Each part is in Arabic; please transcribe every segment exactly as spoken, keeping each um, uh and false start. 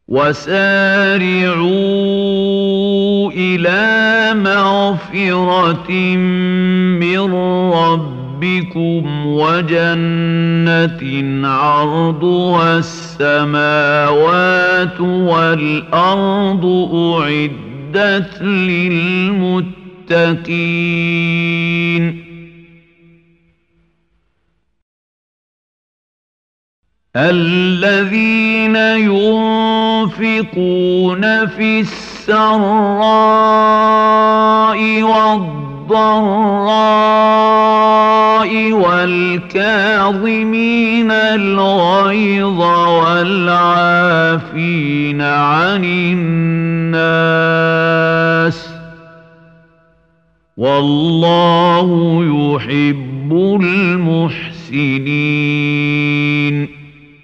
وسارعوا إلى مغفرة من ربكم وجنة عرضها السماوات والأرض أعدت للمتقين الذين ينفقون في السراء والضراء والكاظمين الغيظ والعافين عن الناس والله يحب المحسنين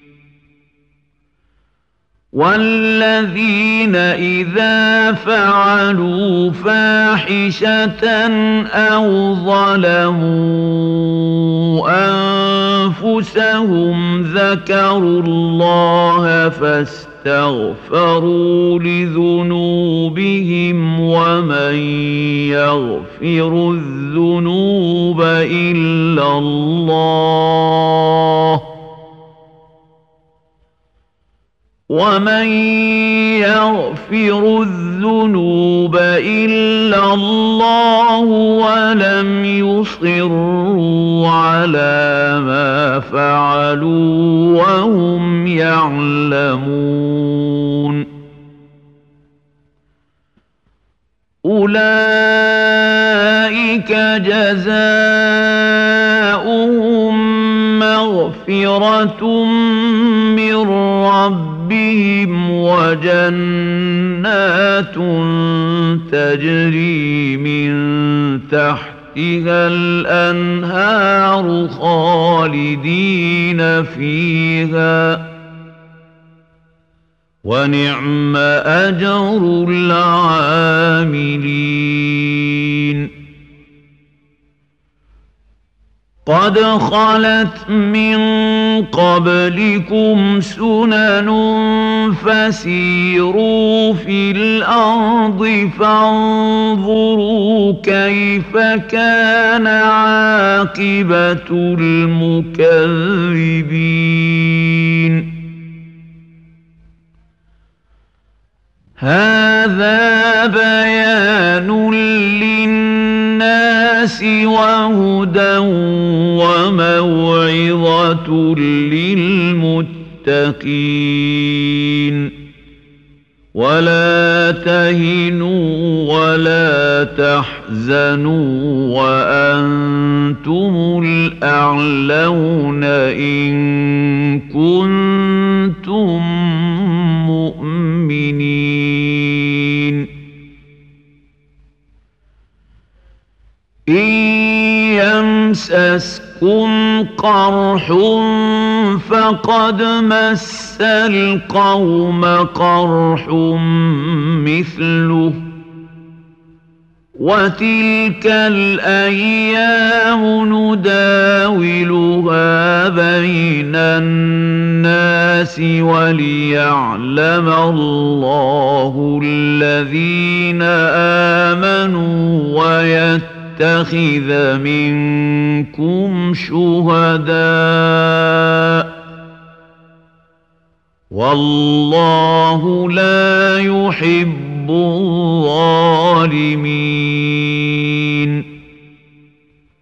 والذين إذا فعلوا فاحشة أو ظلموا أنفسهم ذكروا الله فاستغفروا لذنوبهم ومن يغفر الذنوب إلا الله ومن يغفر الذنوب إلا الله ولم يصروا على ما فعلوا وهم يعلمون أولئك جزاؤهم مغفرة من ربهم بهم وجنات تجري من تحتها الأنهار خالدين فيها ونعم أجر العاملين قد خلت من قبلكم سنن فسيروا في الأرض فانظروا كيف كان عاقبة المكذبين هذا بيان للناس وهدى وموعظة للمتقين ولا تهنوا ولا تحزنوا وأنتم الأعلون إن كنتم مؤمنين إن يمسسكم قرح فقد مس القوم قرح مثله وتلك الأيام نداولها بين الناس وليعلم الله الذين آمنوا ويتخذ منكم شهداء والله لا يحب الظالمين